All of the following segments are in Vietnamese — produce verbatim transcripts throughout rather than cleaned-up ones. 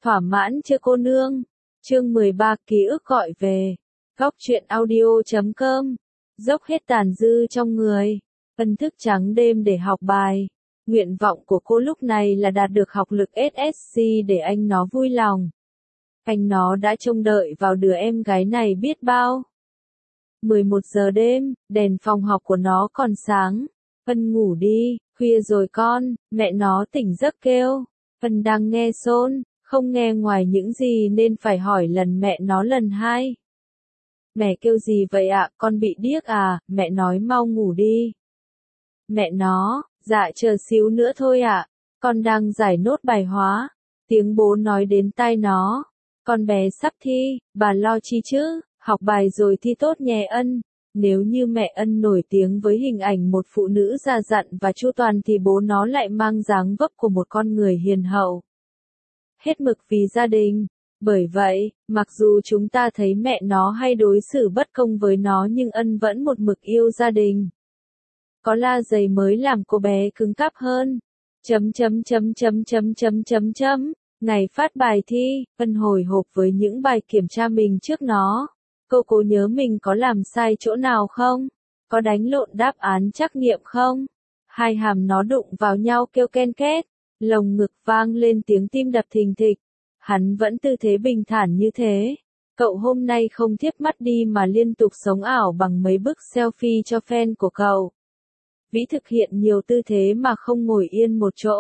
Thỏa mãn chưa cô nương? Chương mười ba ký ức gọi về. Góc truyện audio chấm com. Dốc hết tàn dư trong người. Phân thức trắng đêm để học bài. Nguyện vọng của cô lúc này là đạt được học lực ét ét xê để anh nó vui lòng. Anh nó đã trông đợi vào đứa em gái này biết bao. mười một giờ đêm, đèn phòng học của nó còn sáng. Phân ngủ đi, khuya rồi con, mẹ nó tỉnh giấc kêu. Phân đang nghe xôn, không nghe ngoài những gì nên phải hỏi lần mẹ nó lần hai. Mẹ kêu gì vậy ạ, con bị điếc à, mẹ nói mau ngủ đi. Mẹ nó, dạ chờ xíu nữa thôi ạ, con đang giải nốt bài hóa. Tiếng bố nói đến tai nó, con bé sắp thi, bà lo chi chứ, học bài rồi thi tốt nhé Ân. Nếu như mẹ Ân nổi tiếng với hình ảnh một phụ nữ già dặn và chu toàn thì bố nó lại mang dáng vóc của một con người hiền hậu. Hết mực vì gia đình. Bởi vậy, mặc dù chúng ta thấy mẹ nó hay đối xử bất công với nó nhưng Ân vẫn một mực yêu gia đình. Có la giày mới làm cô bé cứng cáp hơn. Chấm chấm chấm chấm chấm chấm chấm chấm. Ngày phát bài thi, Ân hồi hộp với những bài kiểm tra mình trước nó. Cô cố nhớ mình có làm sai chỗ nào không? Có đánh lộn đáp án trắc nghiệm không? Hai hàm nó đụng vào nhau kêu ken két, lồng ngực vang lên tiếng tim đập thình thịch. Hắn vẫn tư thế bình thản như thế. Cậu hôm nay không thiếp mắt đi mà liên tục sống ảo bằng mấy bức selfie cho fan của cậu. Vĩ thực hiện nhiều tư thế mà không ngồi yên một chỗ.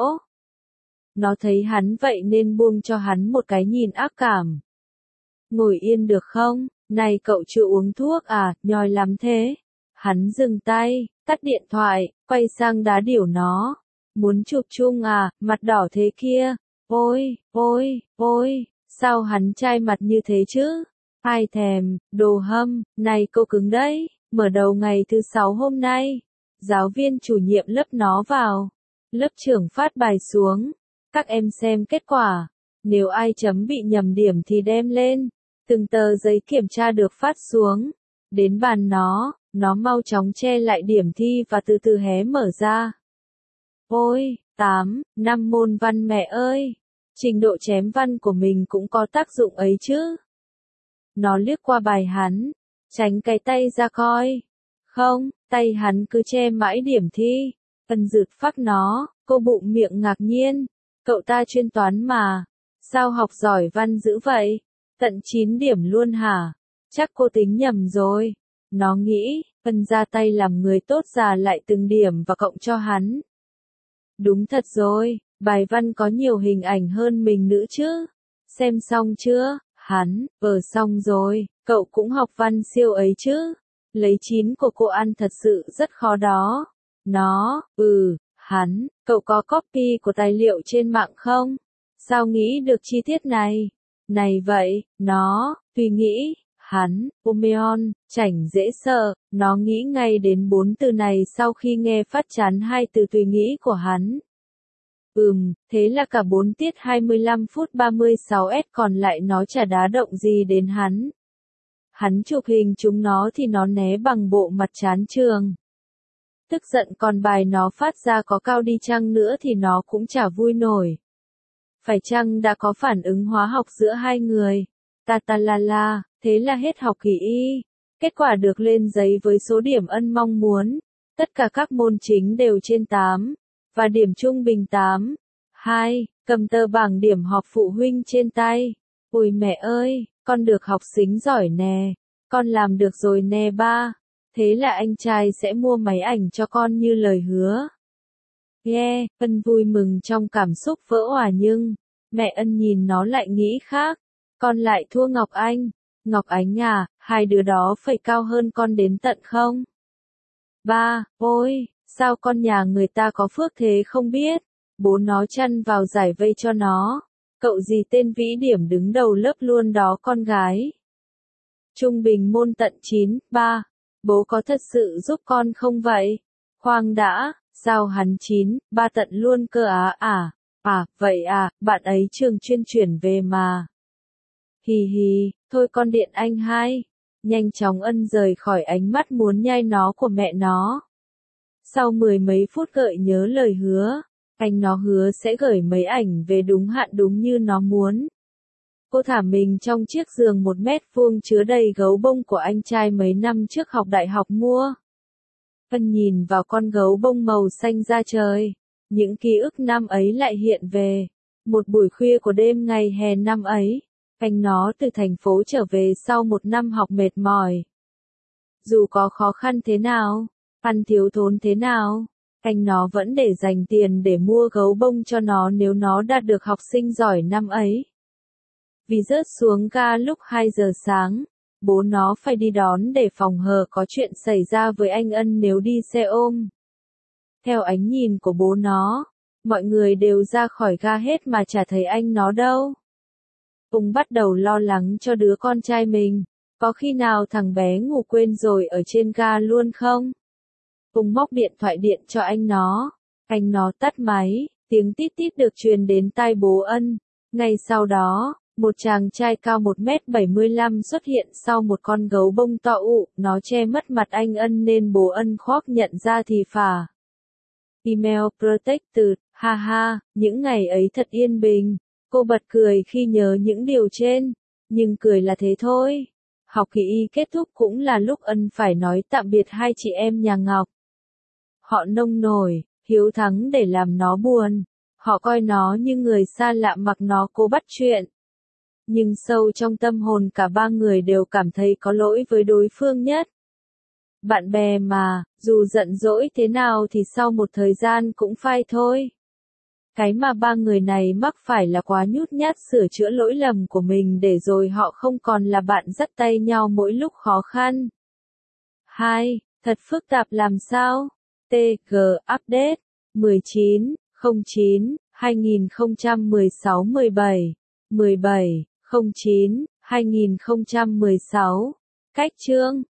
Nó thấy hắn vậy nên buông cho hắn một cái nhìn ác cảm. Ngồi yên được không? Này cậu chưa uống thuốc à, nhoi lắm thế. Hắn dừng tay, tắt điện thoại, quay sang đá điểu nó. Muốn chụp chung à, mặt đỏ thế kia. Ôi, ôi, ôi, sao hắn chai mặt như thế chứ? Ai thèm, đồ hâm, này cô cứng đấy. Mở đầu ngày thứ sáu hôm nay, giáo viên chủ nhiệm lớp nó vào. Lớp trưởng phát bài xuống. Các em xem kết quả. Nếu ai chấm bị nhầm điểm thì đem lên. Từng tờ giấy kiểm tra được phát xuống. Đến bàn nó, nó mau chóng che lại điểm thi và từ từ hé mở ra. Ôi, tám, năm môn văn mẹ ơi. Trình độ chém văn của mình cũng có tác dụng ấy chứ. Nó liếc qua bài hắn, tránh cái tay ra coi. Không, tay hắn cứ che mãi điểm thi. Ân rượt phác nó, cô bụng miệng ngạc nhiên. Cậu ta chuyên toán mà. Sao học giỏi văn dữ vậy? Tận chín điểm luôn hả? Chắc cô tính nhầm rồi. Nó nghĩ, Ân ra tay làm người tốt già lại từng điểm và cộng cho hắn. Đúng thật rồi, bài văn có nhiều hình ảnh hơn mình nữa chứ. Xem xong chưa? Hắn, ờ xong rồi, cậu cũng học văn siêu ấy chứ. Lấy chín của cô ăn thật sự rất khó đó. Nó, ừ, hắn, cậu có copy của tài liệu trên mạng không? Sao nghĩ được chi tiết này? Này vậy, nó, tùy nghĩ, hắn, Omeon, chảnh dễ sợ, nó nghĩ ngay đến bốn từ này sau khi nghe phát chán hai từ tùy nghĩ của hắn. Ừm, thế là cả bốn tiết hai mươi lăm phút ba mươi sáu s còn lại nó chả đá động gì đến hắn. Hắn chụp hình chúng nó thì nó né bằng bộ mặt chán trường. Tức giận còn bài nó phát ra có cao đi chăng nữa thì nó cũng chả vui nổi. Phải chăng đã có phản ứng hóa học giữa hai người? Ta ta la la, thế là hết học kỳ y. Kết quả được lên giấy với số điểm Ân mong muốn. Tất cả các môn chính đều trên tám. Và điểm trung bình tám. hai. Cầm tờ bảng điểm họp phụ huynh trên tay. Ôi mẹ ơi, con được học sinh giỏi nè. Con làm được rồi nè ba. Thế là anh trai sẽ mua máy ảnh cho con như lời hứa. Nghe, Ân vui mừng trong cảm xúc vỡ òa nhưng, mẹ Ân nhìn nó lại nghĩ khác. Con lại thua Ngọc Anh. Ngọc Ánh à, hai đứa đó phải cao hơn con đến tận không? Ba, ôi, sao con nhà người ta có phước thế không biết? Bố nó chăn vào giải vây cho nó. Cậu gì tên Vĩ điểm đứng đầu lớp luôn đó con gái. Trung bình môn tận chín, ba. Bố có thật sự giúp con không vậy? Khoan đã, sao hắn chín, ba tận luôn cơ á à? À, vậy à, bạn ấy trường chuyên chuyển về mà. Hì hì, thôi con điện anh hai. Nhanh chóng Ân rời khỏi ánh mắt muốn nhai nó của mẹ nó. Sau mười mấy phút gợi nhớ lời hứa, anh nó hứa sẽ gửi mấy ảnh về đúng hạn đúng như nó muốn. Cô thả mình trong chiếc giường một mét vuông chứa đầy gấu bông của anh trai mấy năm trước học đại học mua. Ân nhìn vào con gấu bông màu xanh da trời. Những ký ức năm ấy lại hiện về. Một buổi khuya của đêm ngày hè năm ấy, anh nó từ thành phố trở về sau một năm học mệt mỏi. Dù có khó khăn thế nào, ăn thiếu thốn thế nào, anh nó vẫn để dành tiền để mua gấu bông cho nó nếu nó đạt được học sinh giỏi năm ấy. Vì rớt xuống ga lúc hai giờ sáng, bố nó phải đi đón để phòng hờ có chuyện xảy ra với anh Ân nếu đi xe ôm. Theo ánh nhìn của bố nó, mọi người đều ra khỏi ga hết mà chả thấy anh nó đâu. Ông bắt đầu lo lắng cho đứa con trai mình, có khi nào thằng bé ngủ quên rồi ở trên ga luôn không? Ông móc điện thoại điện cho anh nó, anh nó tắt máy, tiếng tít tít được truyền đến tai bố Ân. Ngay sau đó, một chàng trai cao một mét bảy mươi lăm xuất hiện sau một con gấu bông to ụ, nó che mất mặt anh Ân nên bố Ân khoác nhận ra thì phà. Email protected, ha ha, những ngày ấy thật yên bình. Cô bật cười khi nhớ những điều trên, nhưng cười là thế thôi. Học kỳ y kết thúc cũng là lúc Ân phải nói tạm biệt hai chị em nhà Ngọc. Họ nông nổi, hiếu thắng để làm nó buồn. Họ coi nó như người xa lạ mặc nó cố bắt chuyện. Nhưng sâu trong tâm hồn cả ba người đều cảm thấy có lỗi với đối phương nhất. Bạn bè mà, dù giận dỗi thế nào thì sau một thời gian cũng phai thôi. Cái mà ba người này mắc phải là quá nhút nhát sửa chữa lỗi lầm của mình để rồi họ không còn là bạn dắt tay nhau mỗi lúc khó khăn. hai. Thật phức tạp làm sao? tê giê Update mười chín không chín hai nghìn không trăm mười sáu mười bảy mười bảy không chín hai nghìn không trăm mười sáu. Cách chương